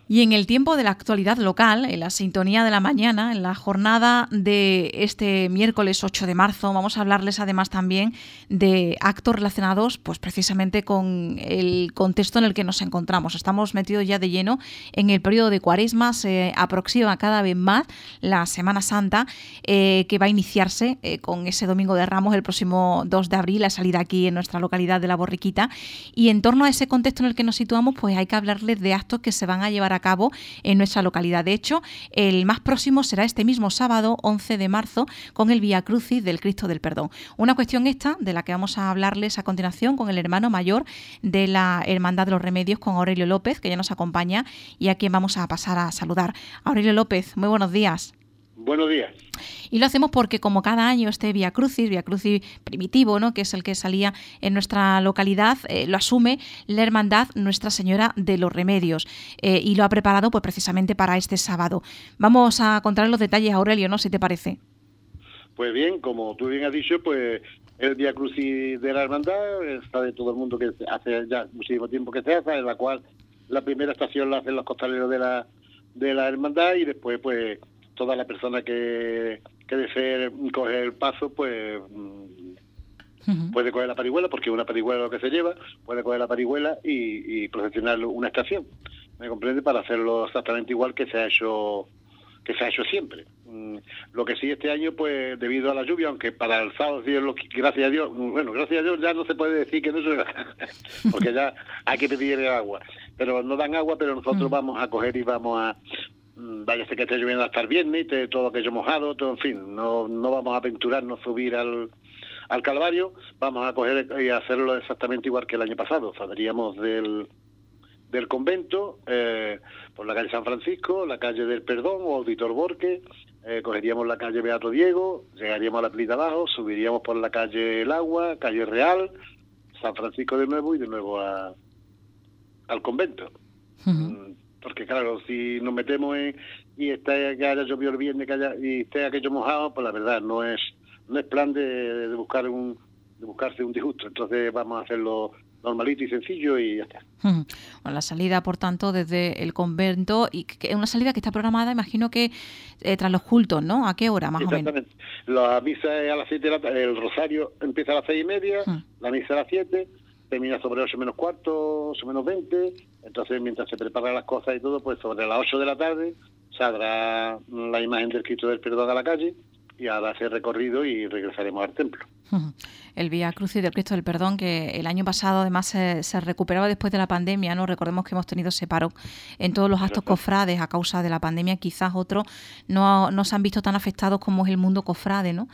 Y en el tiempo de la actualidad local, en la sintonía de la mañana, en la jornada de este miércoles 8 de marzo, vamos a hablarles además también de actos relacionados pues precisamente con el contexto en el que nos encontramos. Estamos metidos ya de lleno en el periodo de Cuaresma, se aproxima cada vez más la Semana Santa, que va a iniciarse con ese Domingo de Ramos el próximo 2 de abril, la salida aquí en nuestra localidad de La Borriquita. Y en torno a ese contexto en el que nos situamos, pues hay que hablarles de actos que se van a llevar a cabo en nuestra localidad. De hecho, el más próximo será este mismo sábado, 11 de marzo, con el Vía Crucis del Cristo del Perdón. Una cuestión esta, de la que vamos a hablarles a continuación con el hermano mayor de la Hermandad de los Remedios, con Aurelio López, que ya nos acompaña y a quien vamos a pasar a saludar. Aurelio López, muy buenos días. Buenos días. Y lo hacemos porque, como cada año, este Vía Crucis primitivo, ¿no?, que es el que salía en nuestra localidad, lo asume la Hermandad Nuestra Señora de los Remedios, y lo ha preparado pues precisamente para este sábado. Vamos a contar los detalles, Aurelio, ¿no?, si te parece. Pues bien, como tú bien has dicho, pues el Vía Crucis de la Hermandad sabe todo el mundo que hace ya muchísimo tiempo que se hace, en la cual la primera estación la hacen los costaleros de la Hermandad, y después pues toda la persona que desee coger el paso, pues puede coger la parihuela, porque una parihuela es lo que se lleva, puede coger la parihuela y procesionar una estación, ¿me comprende? Para hacerlo exactamente igual que se ha hecho siempre. Lo que sí, este año, pues debido a la lluvia, aunque para el sábado, gracias a Dios, bueno, gracias a Dios ya no se puede decir que no se porque ya hay que pedir agua, pero no dan agua, pero nosotros vamos a coger y vamos a vaya que esté lloviendo hasta el viernes, y todo aquello mojado, todo, en fin, no vamos a aventurarnos a subir al Calvario, vamos a coger y hacerlo exactamente igual que el año pasado. Saldríamos del convento, por la calle San Francisco, la calle del Perdón o Auditor Borque, cogeríamos la calle Beato Diego, llegaríamos a la Plita Abajo, subiríamos por la calle El Agua, calle Real, San Francisco de nuevo y de nuevo al convento. Porque claro, si nos metemos y está que haya llovido el viernes y esté aquello mojado, pues la verdad no es plan de buscarse un disgusto. Entonces vamos a hacerlo normalito y sencillo y ya está. Bueno, la salida, por tanto, desde el convento, y que una salida que está programada, imagino que tras los cultos, ¿no? ¿A qué hora, más o menos? Exactamente. La misa es a las 7 de la tarde, el rosario empieza a las 6:30, la misa a las 7, termina sobre 8 menos cuarto, 8 menos 20, entonces mientras se preparan las cosas y todo, pues sobre las 8 de la tarde saldrá la imagen del Cristo del Perdón a la calle y hará ese recorrido y regresaremos al templo. El Vía Crucis del Cristo del Perdón, que el año pasado además se recuperaba después de la pandemia, ¿no? Recordemos que hemos tenido ese paro en todos los actos cofrades a causa de la pandemia. Quizás otros no se han visto tan afectados como es el mundo cofrade, ¿no?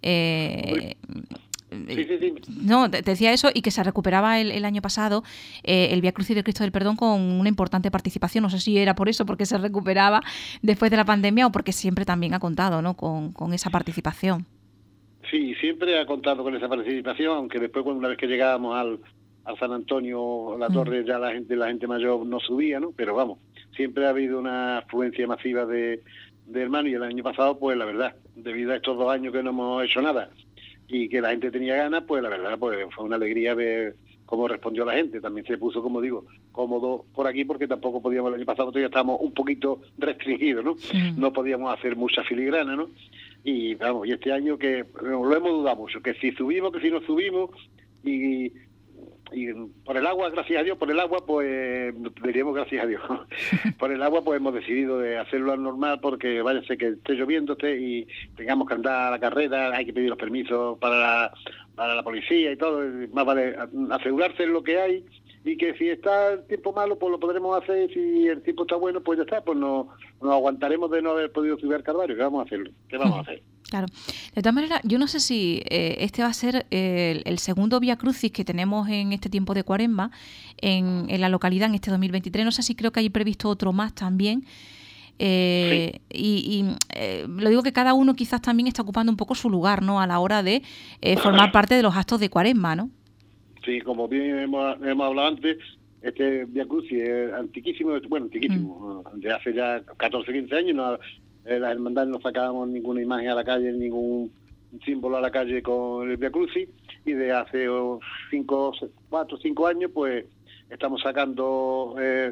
Sí. No, te decía eso, y que se recuperaba el año pasado el Vía Crucis del Cristo del Perdón con una importante participación. No sé si era por eso, porque se recuperaba después de la pandemia, o porque siempre también ha contado, ¿no?, con esa participación. Sí, siempre ha contado con esa participación, aunque después, una vez que llegábamos al San Antonio, la torre, ya la gente mayor no subía, ¿no? Pero vamos, siempre ha habido una afluencia masiva de hermanos, y el año pasado, pues la verdad, debido a estos 2 años que no hemos hecho nada y que la gente tenía ganas, pues la verdad, pues fue una alegría ver cómo respondió la gente. También se puso, como digo, cómodo por aquí, porque tampoco podíamos, el año pasado todavía estábamos un poquito restringidos, ¿no? No podíamos hacer mucha filigrana, ¿no? Y vamos, y este año que lo hemos dudado mucho, que si subimos, que si no subimos, y por el agua, gracias a Dios, por el agua, pues diríamos gracias a Dios. Por el agua, pues hemos decidido de hacerlo al normal, porque váyase que esté lloviendo y tengamos que andar a la carrera, hay que pedir los permisos para la policía y todo. Más vale asegurarse en lo que hay, y que si está el tiempo malo, pues lo podremos hacer, y si el tiempo está bueno, pues ya está, pues nos aguantaremos de no haber podido subir al Calvario. ¿Qué vamos a hacer? Claro. De todas maneras, yo no sé si este va a ser el segundo Vía Crucis que tenemos en este tiempo de Cuaresma en la localidad en este 2023. No sé si creo que hay previsto otro más también. Sí. Lo digo que cada uno quizás también está ocupando un poco su lugar, ¿no?, a la hora de formar parte de los actos de Cuaresma, ¿no? Sí, como bien hemos hablado antes, este Vía Crucis es antiquísimo, de hace ya 14, 15 años. Las hermandades no sacábamos ninguna imagen a la calle, ningún símbolo a la calle con el Vía Crucis, y de hace 4 o 5 años, pues estamos sacando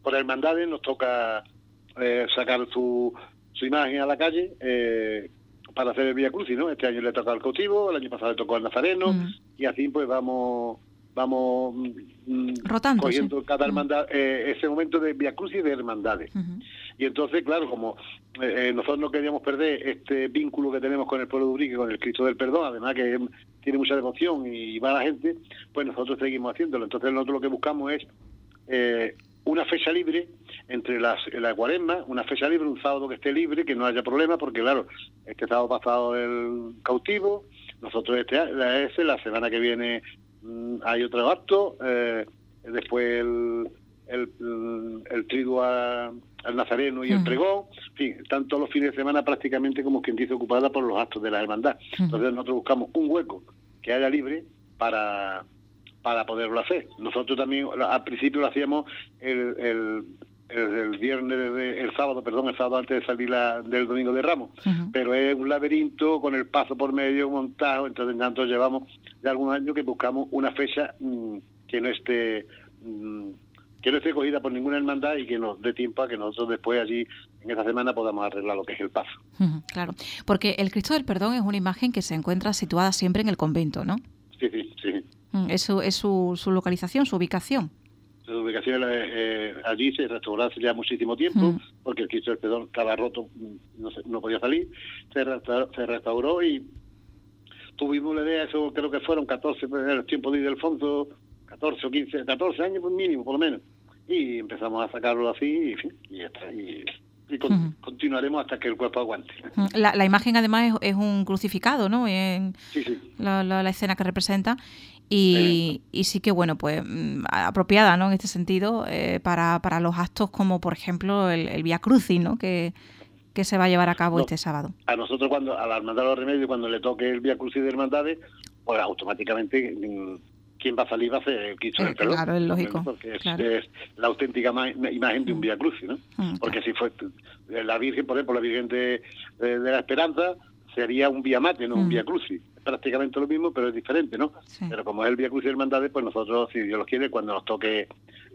por hermandades nos toca sacar su imagen a la calle para hacer el Vía Crucis, ¿no? Este año le toca al cautivo, el año pasado le tocó al nazareno, y así pues vamos rotando, cogiendo cada hermandad, ese momento de Vía Crucis de hermandades. Y entonces, claro, como nosotros no queríamos perder este vínculo que tenemos con el pueblo de Ubrique, con el Cristo del Perdón, además que tiene mucha devoción y va la gente, pues nosotros seguimos haciéndolo. Entonces nosotros lo que buscamos es una fecha libre entre la Cuaresma, una fecha libre, un sábado que esté libre, que no haya problema, porque claro, este sábado pasado el cautivo, nosotros la semana que viene hay otro acto, después el triduo al nazareno y el pregón, en fin, están todos los fines de semana prácticamente como quien dice ocupada por los actos de la hermandad. Entonces nosotros buscamos un hueco que haya libre para poderlo hacer. Nosotros también al principio lo hacíamos el sábado antes de salir del Domingo de Ramos, pero es un laberinto con el paso por medio montado, entonces tanto llevamos de algunos años que buscamos una fecha que no esté cogida por ninguna hermandad y que nos dé tiempo a que nosotros después allí en esa semana podamos arreglar lo que es el paso. Claro, porque el Cristo del Perdón es una imagen que se encuentra situada siempre en el convento, ¿no? Sí. Eso es su localización, su ubicación. Su ubicación allí se restauró hace ya muchísimo tiempo, porque el Cristo del Perdón estaba roto, no podía salir, se restauró y tuvimos la idea, eso creo que fueron 14, en el tiempo de Ildefonso, 14 o 15, 14 años pues mínimo, por lo menos. Y empezamos a sacarlo así, y en fin, y ya está. Y continuaremos hasta que el cuerpo aguante. La imagen además es un crucificado, ¿no? Sí. La escena que representa. Y sí que, bueno, pues apropiada, ¿no? En este sentido, para los actos como, por ejemplo, el Vía Crucis, ¿no? Que se va a llevar a cabo este sábado. A nosotros, a la Hermandad de los Remedios, cuando le toque el Vía Crucis de Hermandades, pues automáticamente quien va a salir va a ser el Cristo del Perdón. Claro, es lógico. Porque es la auténtica imagen de un Vía Crucis, ¿no? Porque si fue la Virgen, por ejemplo, la Virgen de la Esperanza, sería un Vía Mate, no un Vía Crucis. Prácticamente lo mismo, pero es diferente, ¿no? Sí. Pero como es el Vía Crucis de Hermandades, pues nosotros, si Dios lo quiere, cuando nos toque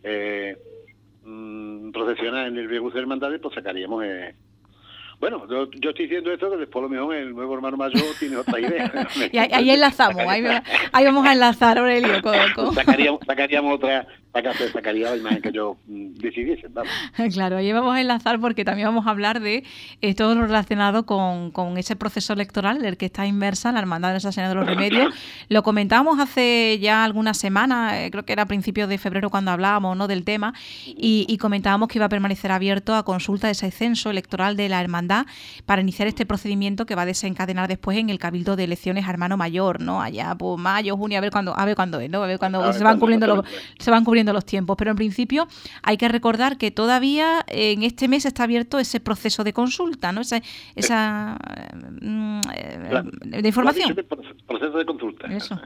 procesionar en el Vía Crucis de Hermandades, pues sacaríamos... Bueno, yo estoy diciendo esto que después lo mejor el nuevo hermano mayor tiene otra idea. Y ahí enlazamos, ahí vamos a enlazar, Aurelio. Sacaríamos sacaría la imagen que yo decidiese, vamos. Claro, ahí vamos a enlazar porque también vamos a hablar de todo lo relacionado con ese proceso electoral del que está inmersa la Hermandad de Nuestra Señora de los Remedios. Lo comentábamos hace ya algunas semanas, creo que era a principios de febrero cuando hablábamos, ¿no?, del tema, y comentábamos que iba a permanecer abierto a consulta de ese censo electoral de la Hermandad para iniciar este procedimiento que va a desencadenar después en el Cabildo de Elecciones a Hermano Mayor, ¿no? Allá por mayo, junio, a ver cuándo es, ¿no? A ver cuándo se van cubriendo los tiempos. Pero en principio hay que recordar que todavía en este mes está abierto ese proceso de consulta, ¿no? Esa de información. Proceso de consulta. Eso.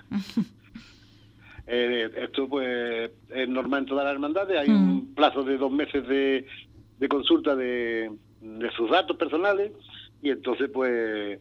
Esto pues es normal en todas las hermandades. Hay un plazo de 2 meses de consulta de sus datos personales y entonces pues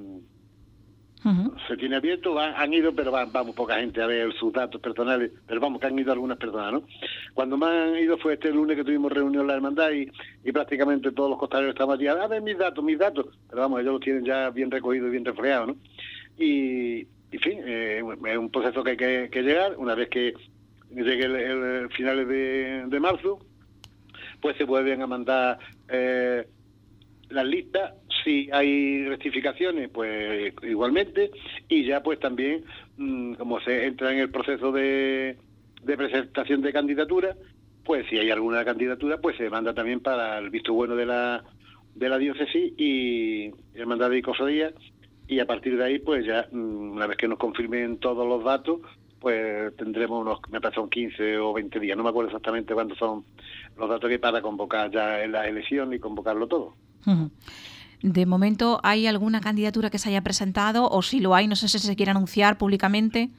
se tiene abierto, han ido, pero vamos poca gente a ver sus datos personales, pero vamos que han ido algunas personas, ¿no? Cuando más han ido fue este lunes que tuvimos reunión en la hermandad y prácticamente todos los costaleros estaban allí, a ver mis datos, pero vamos, ellos los tienen ya bien recogidos y bien reflejados, ¿no? Y en fin, es un proceso que hay que llegar. Una vez que llegue el finales de marzo, pues se vuelven a mandar las listas. Si hay rectificaciones, pues igualmente, y ya pues también, como se entra en el proceso de presentación de candidatura, pues si hay alguna candidatura, pues se manda también para el visto bueno de la diócesis y hermandad y cofradía, y a partir de ahí, pues ya, una vez que nos confirmen todos los datos, pues tendremos me parece son 15 o 20 días, no me acuerdo exactamente cuántos son los datos que para convocar ya en la elección y convocarlo todo. De momento, ¿hay alguna candidatura que se haya presentado? O si lo hay, no sé si se quiere anunciar públicamente.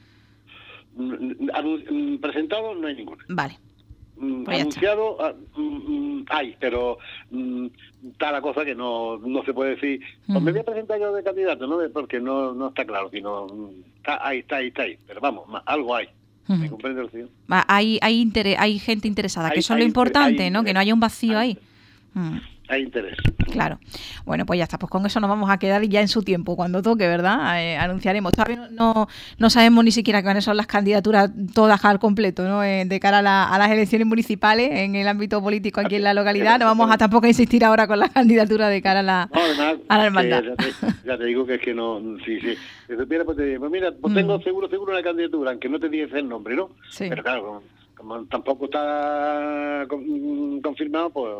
Presentado no hay ninguna. Vale. Pues anunciado hay, pero está la cosa que no se puede decir. Pues me voy a presentar yo de candidato, ¿no? Porque no está claro, sino está ahí. Pero vamos, algo hay. ¿Me comprende, Rocío? Hay gente interesada, que eso es lo importante, ¿no? Que no haya un vacío ahí. Hay interés. Claro. Bueno, pues ya está. Pues con eso nos vamos a quedar y ya en su tiempo, cuando toque, ¿verdad? Anunciaremos. Todavía no sabemos ni siquiera cuáles son las candidaturas todas al completo, ¿no? De cara a las elecciones municipales en el ámbito político aquí en la localidad. No vamos a tampoco a insistir ahora con las candidaturas de cara a la hermandad. Ya te digo que es que no... Sí. Si supiera, pues te digo, pues mira, pues tengo seguro una candidatura, aunque no te dice el nombre, ¿no? Sí. Pero claro, como tampoco está confirmado, pues...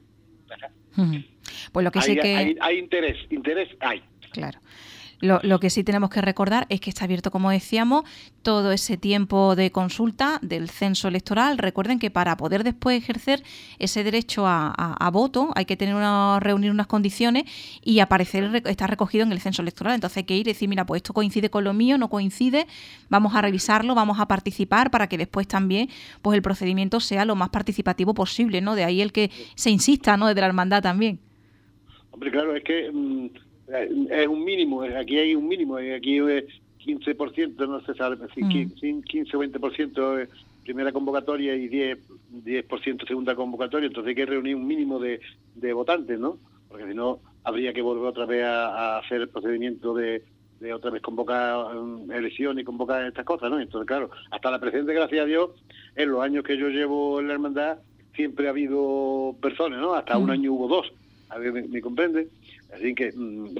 Pues lo que sí que... Hay interés hay. Claro. Lo que sí tenemos que recordar es que está abierto, como decíamos, todo ese tiempo de consulta del censo electoral. Recuerden que para poder después ejercer ese derecho a voto hay que reunir unas condiciones y está recogido en el censo electoral. Entonces hay que ir y decir, mira, pues esto coincide con lo mío, no coincide, vamos a revisarlo, vamos a participar para que después también pues el procedimiento sea lo más participativo posible, ¿no? De ahí el que se insista, ¿no? Desde la hermandad también. Hombre, claro, es que... es un mínimo, aquí hay un mínimo, aquí es 15%, no se sabe, 15 o 20% primera convocatoria y 10% segunda convocatoria, entonces hay que reunir un mínimo de votantes, ¿no? Porque si no, habría que volver otra vez a hacer el procedimiento de otra vez convocar elecciones y convocar estas cosas, ¿no? Entonces, claro, hasta la presente, gracias a Dios, en los años que yo llevo en la hermandad, siempre ha habido personas, ¿no? Hasta un año hubo 2, a ver, ¿me comprende? Así que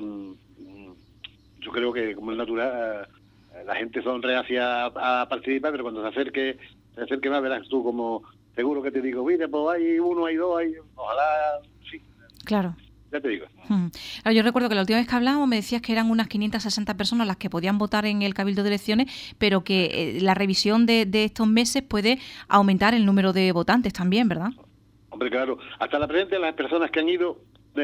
yo creo que, como es natural, la gente son reacia a participar, pero cuando se acerque más, verás tú, como seguro que te digo, mira, pues hay uno, hay dos, ojalá, sí. Claro. Ya te digo. Claro, yo recuerdo que la última vez que hablábamos me decías que eran unas 560 personas las que podían votar en el Cabildo de Elecciones, pero que la revisión de estos meses puede aumentar el número de votantes también, ¿verdad? Hombre, claro. Hasta la presente, las personas que han ido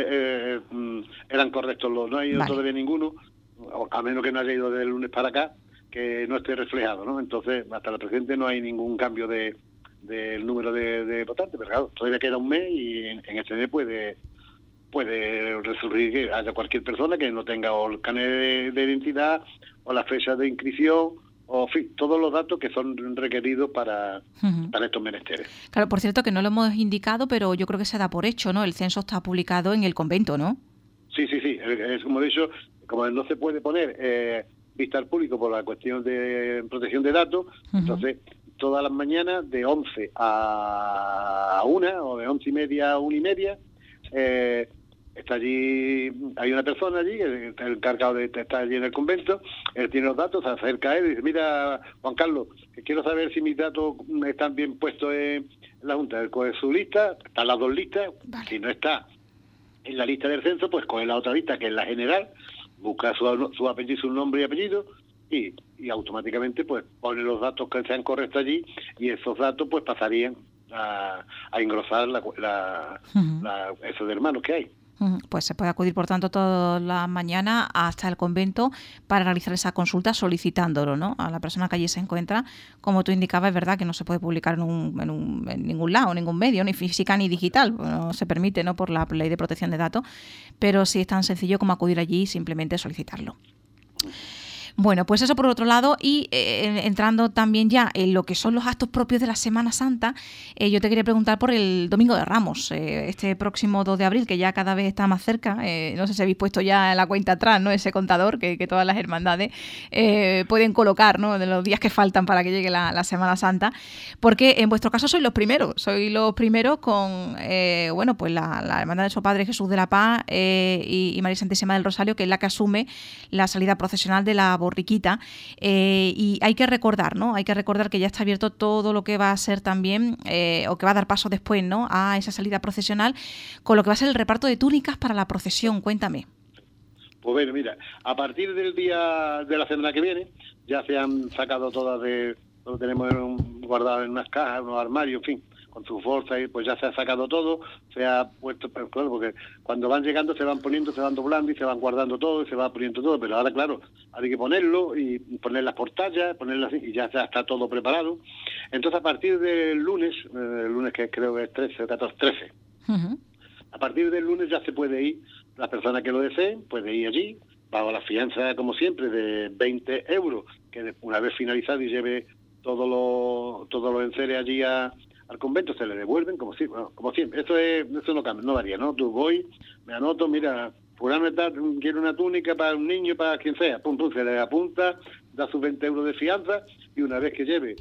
eran correctos, no ha ido todavía ninguno, a menos que no haya ido del lunes para acá, que no esté reflejado, ¿no? Entonces, hasta la presente no hay ningún cambio del número de votantes, pero claro, todavía queda un mes y en este mes puede resurgir que haya cualquier persona que no tenga o el carnet de identidad o la fecha de inscripción o en fin, todos los datos que son requeridos para estos menesteres. Claro, por cierto que no lo hemos indicado, pero yo creo que se da por hecho, ¿no? El censo está publicado en el convento, ¿no? Sí, es como he dicho, como no se puede poner vista al público por la cuestión de protección de datos, entonces todas las mañanas de 11 a 1 o de 11:30 a 1:30 está allí, hay una persona allí que está encargado de estar allí en el convento, él tiene los datos, se acerca a él y dice, mira, Juan Carlos, que quiero saber si mis datos están bien puestos en la Junta. Él coge su lista, están las dos listas, si no está en la lista del censo, pues coge la otra lista, que es la general, busca su apellido, su nombre y apellido, y automáticamente pues pone los datos que sean correctos allí, y esos datos pues pasarían a engrosar esos hermanos que hay. Pues se puede acudir, por tanto, todas las mañanas hasta el convento para realizar esa consulta solicitándolo, ¿no? A la persona que allí se encuentra. Como tú indicabas, es verdad que no se puede publicar en ningún lado, en ningún medio, ni física ni digital. No se permite, ¿no? Por la ley de protección de datos. Pero sí es tan sencillo como acudir allí y simplemente solicitarlo. Bueno, pues eso por otro lado, y entrando también ya en lo que son los actos propios de la Semana Santa, yo te quería preguntar por el Domingo de Ramos, este próximo 2 de abril, que ya cada vez está más cerca. No sé si habéis puesto ya en la cuenta atrás, ¿no? Ese contador que todas las hermandades pueden colocar, ¿no? De los días que faltan para que llegue la Semana Santa, porque en vuestro caso sois los primeros con, pues la Hermandad de Nuestro Padre Jesús de la Paz y María Santísima del Rosario, que es la que asume la salida procesional de la borriquita, y hay que recordar, ¿no? Hay que recordar que ya está abierto todo lo que va a ser también, o que va a dar paso después, ¿no? A esa salida procesional, con lo que va a ser el reparto de túnicas para la procesión. Cuéntame. Pues bueno, mira, a partir del día de la semana que viene, ya se han sacado todas lo tenemos guardado en unas cajas, en unos armarios, en fin, con su fuerza, y pues ya se ha sacado todo, se ha puesto, claro, porque cuando van llegando se van poniendo, se van doblando y se van guardando todo y se va poniendo todo, pero ahora, claro, hay que ponerlo y poner las portallas, ponerlas así, y ya está todo preparado. Entonces, a partir del lunes que creo que es 13 o 14, 13, a partir del lunes ya se puede ir, las personas que lo deseen, puede ir allí, bajo la fianza, como siempre, de 20 euros, que una vez finalizado y lleve todos los enseres allí al convento, se le devuelven como siempre. Eso no cambia, no varía, ¿no? Tú voy, me anoto, mira, fulano de tal quiere una túnica para un niño, para quien sea, pum, pum, se le apunta, da sus 20 euros de fianza, y una vez que lleve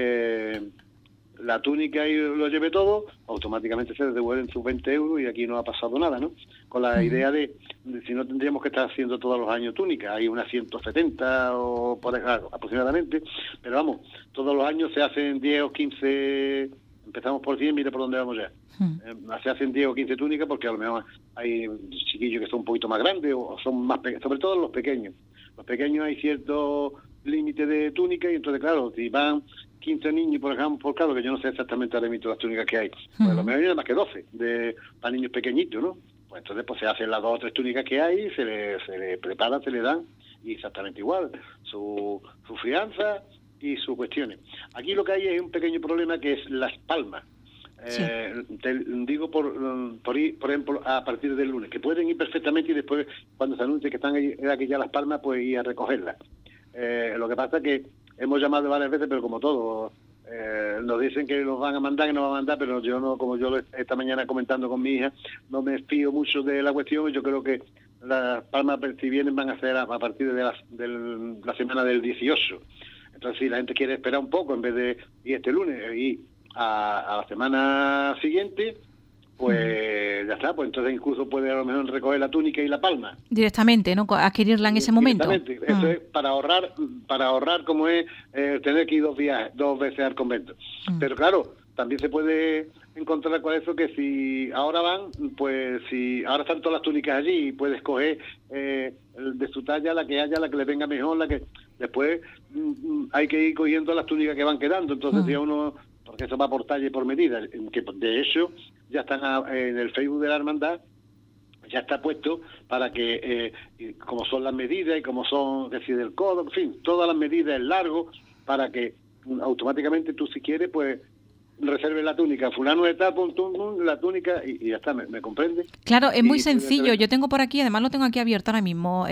la túnica y lo lleve todo, automáticamente se le devuelven sus 20 euros y aquí no ha pasado nada, ¿no? Con la idea de si no tendríamos que estar haciendo todos los años túnicas, hay unas 170 o por ahí, aproximadamente, pero vamos, todos los años se hacen 10 o 15, empezamos por 10, mira por dónde vamos ya. Se hacen 10 o 15 túnicas porque a lo mejor hay chiquillos que son un poquito más grandes o son más pequeños, sobre todo los pequeños. Los pequeños hay cierto límite de túnica y entonces, claro, si van 15 niños, por ejemplo, por caso, que yo no sé exactamente ahora mismo las túnicas que hay, pues a lo mejor hay más que 12 para niños pequeñitos, ¿no? Pues entonces pues se hacen las 2 o 3 túnicas que hay, se le preparan, se le dan, y exactamente igual, su fianza y sus cuestiones. Aquí lo que hay es un pequeño problema que es las palmas. Sí. Te digo por ir, por ejemplo, a partir del lunes, que pueden ir perfectamente y después, cuando se anuncie que están aquí ya las palmas, pues ir a recogerlas. Lo que pasa es que hemos llamado varias veces, pero como todo, nos dicen que nos van a mandar, que nos van a mandar, pero yo no, como yo esta mañana comentando con mi hija, no me fío mucho de la cuestión, y yo creo que las palmas, si vienen, van a ser a partir de la semana del 18. Entonces, si la gente quiere esperar un poco, en vez de ir este lunes y a la semana siguiente, pues ya está, pues entonces incluso puede a lo mejor recoger la túnica y la palma. Directamente, ¿no? Adquirirla en ese momento. Directamente. Eso es para ahorrar como es tener que ir 2 veces al convento. Pero claro, también se puede encontrar con eso que si ahora van, pues si ahora están todas las túnicas allí y puedes coger de su talla la que haya, la que le venga mejor, la que después hay que ir cogiendo las túnicas que van quedando. Entonces si a uno, porque eso va por talla y por medida, que de hecho ya están en el Facebook de la hermandad, ya está puesto para que, como son las medidas y como son, decir, el codo, en fin, todas las medidas, el largo, para que automáticamente tú, si quieres, pues reserve la túnica, fulano de tal, la túnica y ya está, ¿me comprende? Claro, es muy sencillo. Yo tengo por aquí, además lo tengo aquí abierto ahora mismo,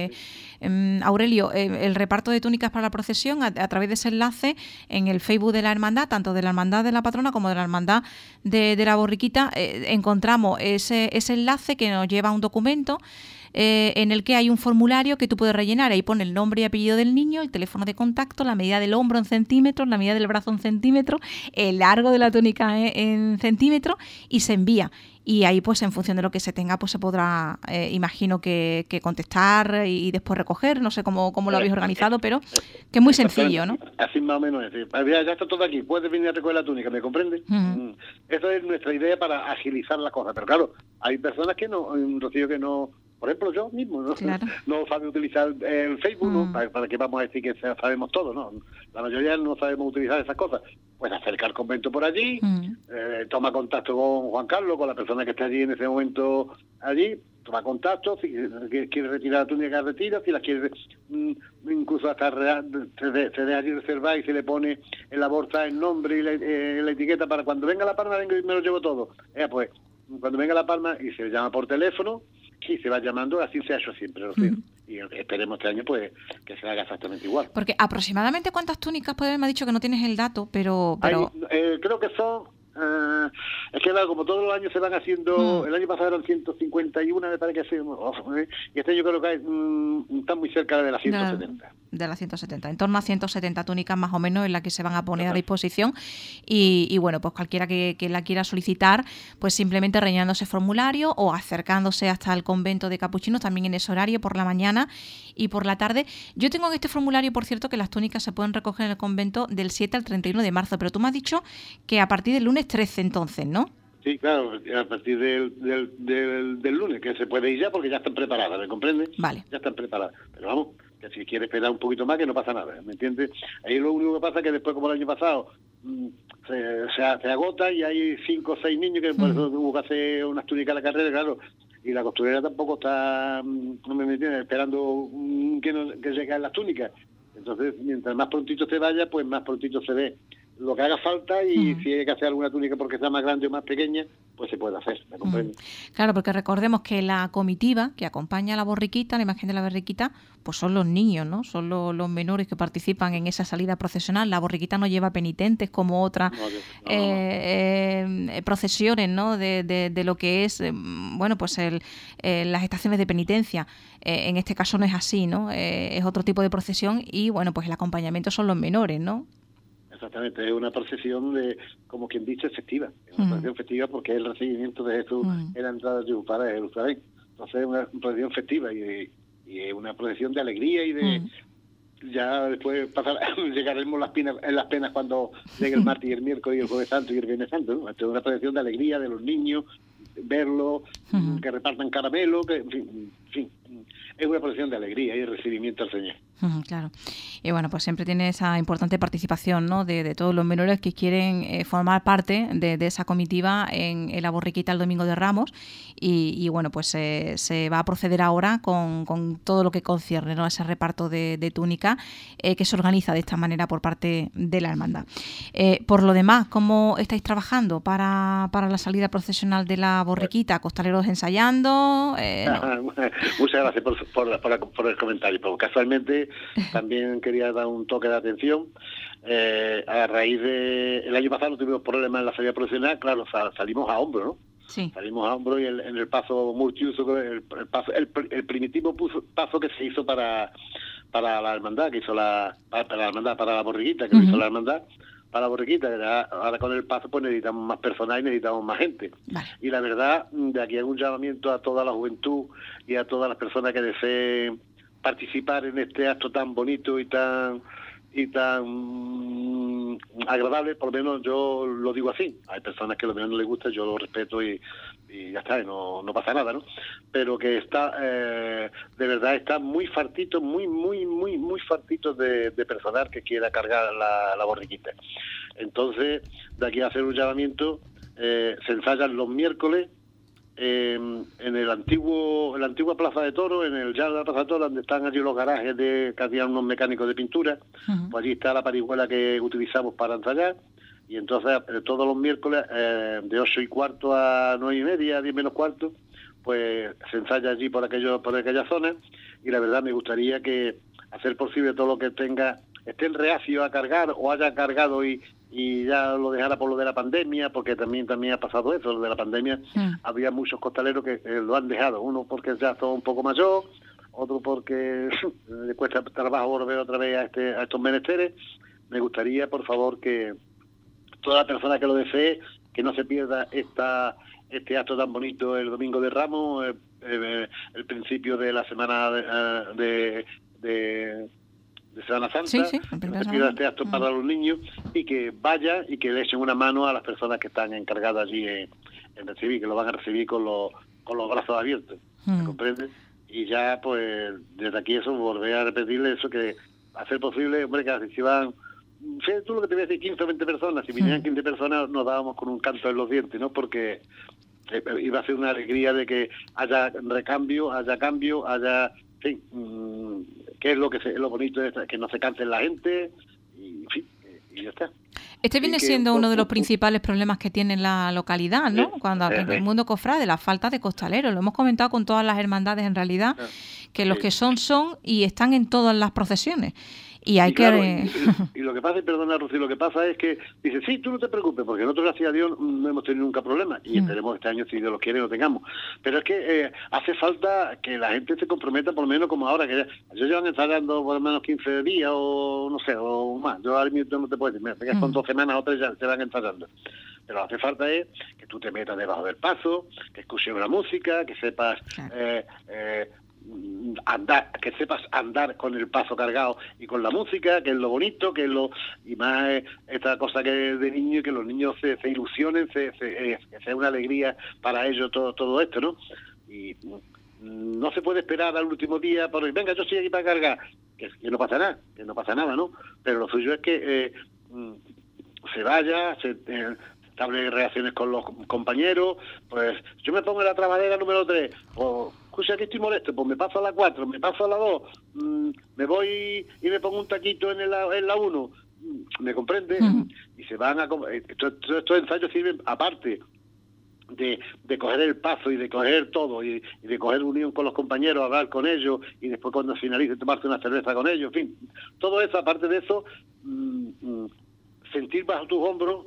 Aurelio, el reparto de túnicas para la procesión a través de ese enlace en el Facebook de la hermandad, tanto de la hermandad de la patrona como de la hermandad de la borriquita, encontramos ese enlace que nos lleva a un documento en el que hay un formulario que tú puedes rellenar. Ahí pone el nombre y apellido del niño, el teléfono de contacto, la medida del hombro en centímetros, la medida del brazo en centímetros, el largo de la túnica en centímetros, y se envía. Y ahí, pues, en función de lo que se tenga, pues se podrá, imagino que contestar y después recoger. No sé cómo lo habéis organizado, pero que es muy sencillo, ¿no? Así más o menos es. Ya está todo aquí, puedes venir a recoger la túnica, ¿me comprende? Esa es nuestra idea para agilizar la cosa. Pero claro, hay personas que no, Rocío, que no... Por ejemplo, yo mismo no sabe utilizar el Facebook, ¿no? ¿Para qué vamos a decir que sabemos todo? ¿No? La mayoría no sabemos utilizar esas cosas. Pues acerca al convento por allí, toma contacto con Juan Carlos, con la persona que está allí en ese momento allí, toma contacto, si quiere retirar la túnica, retira, si la quiere incluso hasta se deja allí reservar y se le pone en la bolsa el nombre y la etiqueta para cuando venga la palma, vengo y me lo llevo todo. Pues cuando venga la palma y se le llama por teléfono, y se va llamando, así se ha hecho siempre, y esperemos este año pues que se haga exactamente igual. Porque aproximadamente ¿cuántas túnicas puede haber? Me ha dicho que no tienes el dato, pero... creo que son... es que claro, como todos los años se van haciendo, el año pasado eran 151, me parece que sí, y este año creo que están muy cerca de las 170. De las 170, en torno a 170 túnicas más o menos en las que se van a poner a disposición y bueno, pues cualquiera que la quiera solicitar, pues simplemente rellenando ese formulario o acercándose hasta el convento de capuchinos también en ese horario por la mañana y por la tarde. Yo tengo en este formulario, por cierto, que las túnicas se pueden recoger en el convento del 7 al 31 de marzo, pero tú me has dicho que a partir del lunes 13 entonces, ¿no? Sí, claro, a partir del lunes, que se puede ir ya porque ya están preparadas, ¿me comprende? Vale. Ya están preparadas, pero vamos, que si quiere esperar un poquito más, que no pasa nada, ¿me entiendes? Ahí lo único que pasa es que después, como el año pasado, se agota y hay 5 o 6 niños que por eso hubo que hacer unas túnicas a la carrera, claro, y la costurera tampoco está, no me entiendes, esperando que lleguen las túnicas. Entonces, mientras más prontito se vaya, pues más prontito se ve lo que haga falta, y si hay que hacer alguna túnica porque sea más grande o más pequeña, pues se puede hacer, ¿me comprende? Claro, porque recordemos que la comitiva que acompaña a la borriquita, la imagen de la borriquita, pues son los niños, ¿no? Son los menores que participan en esa salida procesional. La borriquita no lleva penitentes como otras procesiones, ¿no? De lo que es, bueno, pues las estaciones de penitencia. En este caso no es así, ¿no? Es otro tipo de procesión y, bueno, pues el acompañamiento son los menores, ¿no? Exactamente, es una procesión de, como quien dice, festiva. Es una procesión festiva porque es el recibimiento de Jesús en la entrada de Jerusalén, de Jerusalén. Entonces es una procesión festiva y es una procesión de alegría y de... Ya después llegaremos en las penas cuando llegue el martes y el miércoles y el jueves santo y el viernes santo, ¿no? Esto es una procesión de alegría de los niños, verlos, que repartan caramelo, que en fin, es una procesión de alegría y de recibimiento al Señor. Claro. Y bueno, pues siempre tiene esa importante participación, ¿no? de todos los menores que quieren formar parte de esa comitiva en la borriquita el Domingo de Ramos y bueno, pues se va a proceder ahora con todo lo que concierne, ¿no? Ese reparto de túnica que se organiza de esta manera por parte de la hermandad. Por lo demás, ¿cómo estáis trabajando para la salida procesional de la borriquita? ¿Costaleros ensayando? No. Muchas gracias por el comentario, porque casualmente también quería dar un toque de atención. A raíz de... El año pasado no tuvimos problemas en la salida profesional, claro, salimos a hombro, ¿no? Sí. Salimos a hombro y en el paso multiuso, el primitivo paso que se hizo para la hermandad, que hizo para la borriquita, que lo hizo la hermandad, para la borriquita, que ahora con el paso pues necesitamos más personal y necesitamos más gente. Vale. Y la verdad, de aquí hago un llamamiento a toda la juventud y a todas las personas que deseen participar en este acto tan bonito y tan agradable, por lo menos yo lo digo así. Hay personas que lo menos no les gusta, yo lo respeto y ya está, y no pasa nada, ¿no? Pero que está, de verdad está muy fartito, muy fartito de personal que quiera cargar la borriquita. Entonces, de aquí a hacer un llamamiento, se ensayan los miércoles en la antigua Plaza de Toros, en el llano de la Plaza de Toros, donde están allí los garajes que hacían unos mecánicos de pintura. Pues allí está la parihuela que utilizamos para ensayar, y entonces todos los miércoles de 8:15 a 9:30, 10 menos cuarto, pues se ensaya allí por aquella zona, y la verdad me gustaría que hacer posible todo lo que estén reacios a cargar o haya cargado y ya lo dejara por lo de la pandemia, porque también ha pasado eso, lo de la pandemia. Había muchos costaleros que lo han dejado, uno porque ya son un poco mayor, otro porque le cuesta trabajo volver otra vez a estos menesteres. Me gustaría, por favor, que toda la persona que lo desee, que no se pierda este acto tan bonito el Domingo de Ramos, el principio de la semana de Semana Santa, que no se pierda este acto para los niños, y que vaya y que le echen una mano a las personas que están encargadas allí en recibir, que lo van a recibir con los brazos abiertos, ¿me comprendes? Y ya, pues, desde aquí eso, volver a repetirle eso, que hacer posible, hombre, que si van, fíjate tú lo que te voy a decir, 15 o 20 personas, si vinieran 15 personas nos dábamos con un canto en los dientes, ¿no? Porque iba a ser una alegría de que haya recambio, haya cambio, haya... Sí, que es lo bonito de que no se canse la gente y en fin, y ya está. Este viene siendo uno de los principales problemas que tiene la localidad, ¿no? Cuando el mundo cofrade, la falta de costaleros. Lo hemos comentado con todas las hermandades en realidad, que los que son y están en todas las procesiones. Y hay y lo que pasa, perdona Rocío, lo que pasa es que dice, sí, tú no te preocupes, porque nosotros, gracias a Dios, no hemos tenido nunca problema, y esperemos este año, si Dios lo quiere, lo tengamos. Pero es que hace falta que la gente se comprometa, por lo menos como ahora, que ellos llevan ensayando por lo menos 15 días o no sé, o más. Yo ahora mismo no te puedo decir, mira, que son 2 semanas o 3 ya se van ensayando. Pero hace falta es que tú te metas debajo del paso, que escuches una música, que sepas... que sepas andar con el paso cargado y con la música, que es lo bonito, que es y más esta cosa que de niño, que los niños se ilusionen, que sea una alegría para ellos todo esto, ¿no? Y no se puede esperar al último día por venga, yo estoy aquí para cargar, que no pasa nada, ¿no? Pero lo suyo es que se vaya, se establece relaciones con los compañeros, pues yo me pongo en la trabadera número 3, o escucha, aquí estoy molesto, pues me paso a la 4, me paso a la 2, me voy y me pongo un taquito en la 1, ¿me comprende? Y se van a... Estos ensayos sirven, aparte de coger el paso y de coger todo y de coger unión con los compañeros, hablar con ellos y después cuando finalice tomarse una cerveza con ellos, en fin, todo eso, aparte de eso, sentir bajo tus hombros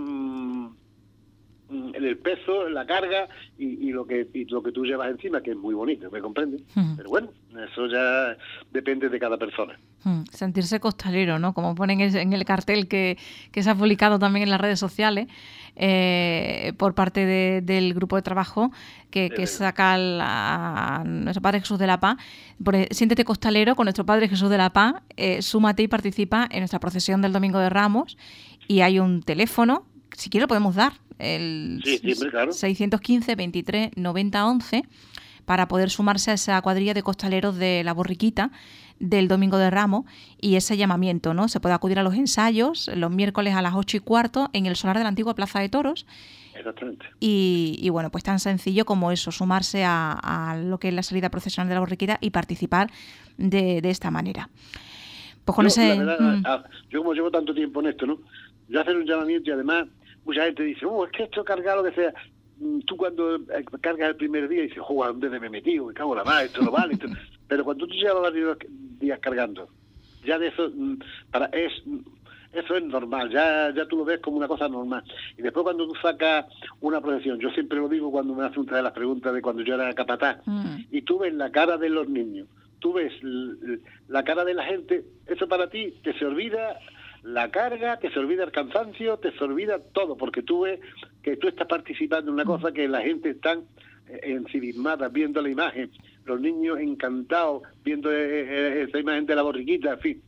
el peso, la carga y lo que tú llevas encima, que es muy bonito, ¿me comprendes? Pero bueno, eso ya depende de cada persona. Sentirse costalero, ¿no? Como ponen en el cartel que se ha publicado también en las redes sociales por parte del grupo de trabajo que saca a nuestro Padre Jesús de la Paz. Siéntete costalero con nuestro Padre Jesús de la Paz, súmate y participa en nuestra procesión del Domingo de Ramos, y hay un teléfono, si quieres lo podemos dar, el claro. 615 23 90 11, para poder sumarse a esa cuadrilla de costaleros de la Borriquita del Domingo de Ramos, y ese llamamiento, ¿no? Se puede acudir a los ensayos los miércoles a las 8:15 en el solar de la antigua Plaza de Toros. Exactamente. Y bueno, pues tan sencillo como eso, sumarse a lo que es la salida procesional de la Borriquita y participar de esta manera. Pues con la verdad, yo como llevo tanto tiempo en esto, ¿no? Yo hacer un llamamiento y además mucha gente dice, es que esto carga lo que sea. Tú cuando cargas el primer día dices, ¿a dónde me he metido? Me cago en la madre, esto no vale. Pero cuando tú llevas varios días cargando, ya de eso, eso es normal, ya tú lo ves como una cosa normal. Y después cuando tú sacas una procesión, yo siempre lo digo cuando me hacen una de las preguntas de cuando yo era capataz, y tú ves la cara de los niños, tú ves la cara de la gente, eso para ti te se olvida la carga, te se olvida el cansancio, te se olvida todo, porque tú ves que tú estás participando en una cosa que la gente está ensimismada viendo la imagen, los niños encantados viendo esa imagen de la borriquita, en fin.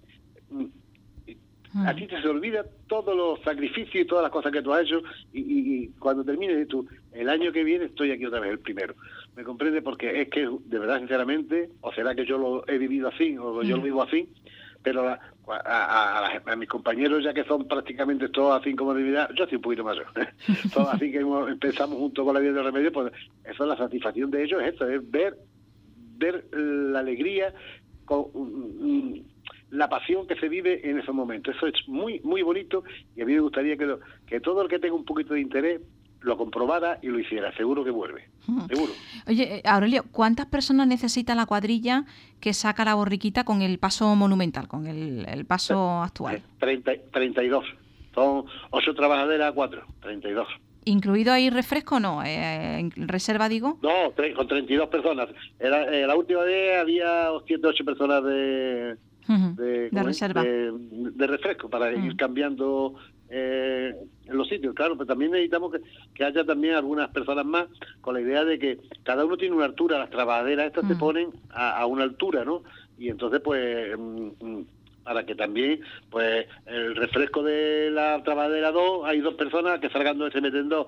A ti te se olvida todos los sacrificios y todas las cosas que tú has hecho y cuando termines tú, el año que viene estoy aquí otra vez, el primero. ¿Me comprende? Porque es que, de verdad, sinceramente, o será que yo lo he vivido así, o yo lo vivo así, pero a mis compañeros, ya que son prácticamente todos así como de mi edad, yo soy un poquito mayor, todos así que empezamos junto con la vida de remedio, pues eso es la satisfacción de ellos, es eso, es ver la alegría, la pasión que se vive en esos momentos. Eso es muy muy bonito y a mí me gustaría que todo el que tenga un poquito de interés lo comprobara y lo hiciera. Seguro que vuelve, seguro. Oye, Aurelio, ¿cuántas personas necesita la cuadrilla que saca la borriquita con el paso monumental, con el paso actual? 32. Son 8 trabajaderas a 4, 32. ¿Incluido ahí refresco o no? ¿Reserva, digo? No, con 32 personas. La última vez había 7 8 personas de reserva. De refresco para ir cambiando en los sitios, claro, pero también necesitamos que haya también algunas personas más con la idea de que cada uno tiene una altura, las trabajaderas estas se ponen a una altura, ¿no? Y entonces pues para que también pues el refresco de la trabajadera 2 hay 2 personas que salgan se meten 2,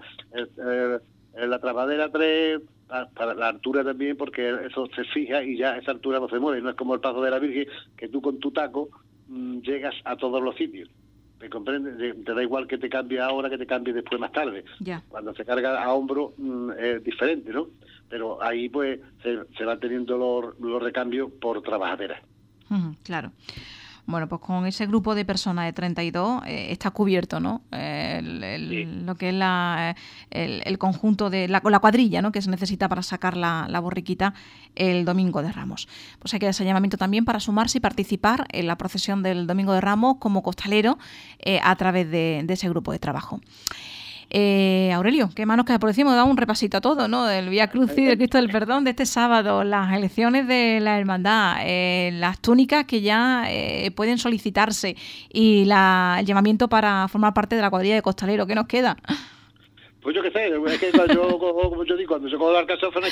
en la trabajadera 3 para la altura también, porque eso se fija y ya esa altura no se mueve, no es como el paso de la Virgen que tú con tu taco llegas a todos los sitios. ¿Me comprendes? Te da igual que te cambie ahora que te cambie después más tarde. Yeah. Cuando se carga a hombro es diferente, ¿no? Pero ahí pues se van teniendo los recambios por trabajaderas. Claro. Bueno, pues con ese grupo de personas de 32 está cubierto, ¿no? Sí. Lo que es el conjunto de la cuadrilla, ¿no? Que se necesita para sacar la borriquita el Domingo de Ramos. Pues hay que dar ese llamamiento también para sumarse y participar en la procesión del Domingo de Ramos como costalero a través de ese grupo de trabajo. Aurelio, ¿qué más nos queda por decir? Hemos dado un repasito a todo, ¿no? Del Vía Crucis, del Cristo del Perdón de este sábado, las elecciones de la hermandad, las túnicas que ya pueden solicitarse y el llamamiento para formar parte de la cuadrilla de costalero. ¿Qué nos queda? Pues yo qué sé, es que como yo digo, cuando yo cojo el casófono es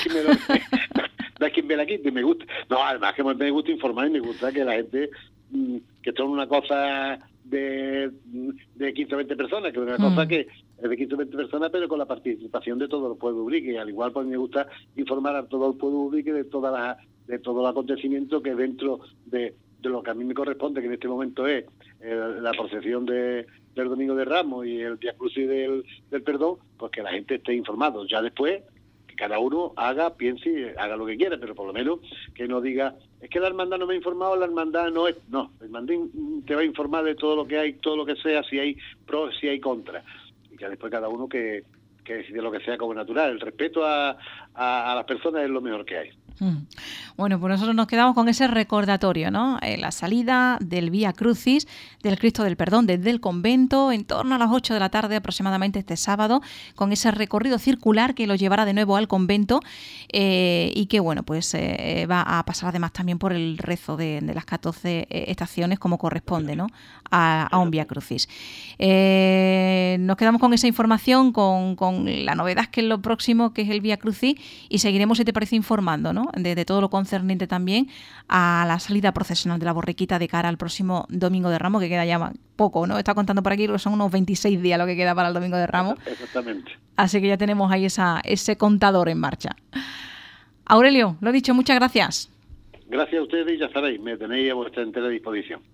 quien me la quite, me gusta. No, además que me gusta informar y me gusta que la gente, que son una cosa de 15 o 20 personas, que es una cosa que es de 15 o 20 personas, pero con la participación de todo el pueblo ubrique. Al igual pues me gusta informar a todo el pueblo ubrique de todo el acontecimiento que dentro de lo que a mí me corresponde, que en este momento es la procesión del Domingo de Ramos y el Vía Crucis del Perdón, pues que la gente esté informada. Ya después que cada uno piense y haga lo que quiera, pero por lo menos que no diga, es que la hermandad no me ha informado, la hermandad no es... No, la hermandad te va a informar de todo lo que hay, todo lo que sea, si hay pros, si hay contras. Y que después cada uno que decide lo que sea como natural. El respeto a las personas es lo mejor que hay. Bueno, pues nosotros nos quedamos con ese recordatorio, ¿no? La salida del Vía Crucis del Cristo del Perdón desde el convento en torno a las 8 de la tarde aproximadamente este sábado, con ese recorrido circular que lo llevará de nuevo al convento y que, bueno, pues va a pasar además también por el rezo de las 14 estaciones como corresponde, ¿no? A un Vía Crucis. Nos quedamos con esa información, con la novedad que es lo próximo, que es el Vía Crucis, y seguiremos, si te parece, informando, ¿no? De todo lo concerniente también a la salida procesional de la borriquita de cara al próximo Domingo de Ramos, que queda ya poco, ¿no? Está contando por aquí que son unos 26 días lo que queda para el Domingo de Ramos. Exactamente. Así que ya tenemos ahí ese contador en marcha. Aurelio, lo dicho, muchas gracias. Gracias a ustedes y ya sabéis, me tenéis a vuestra entera disposición.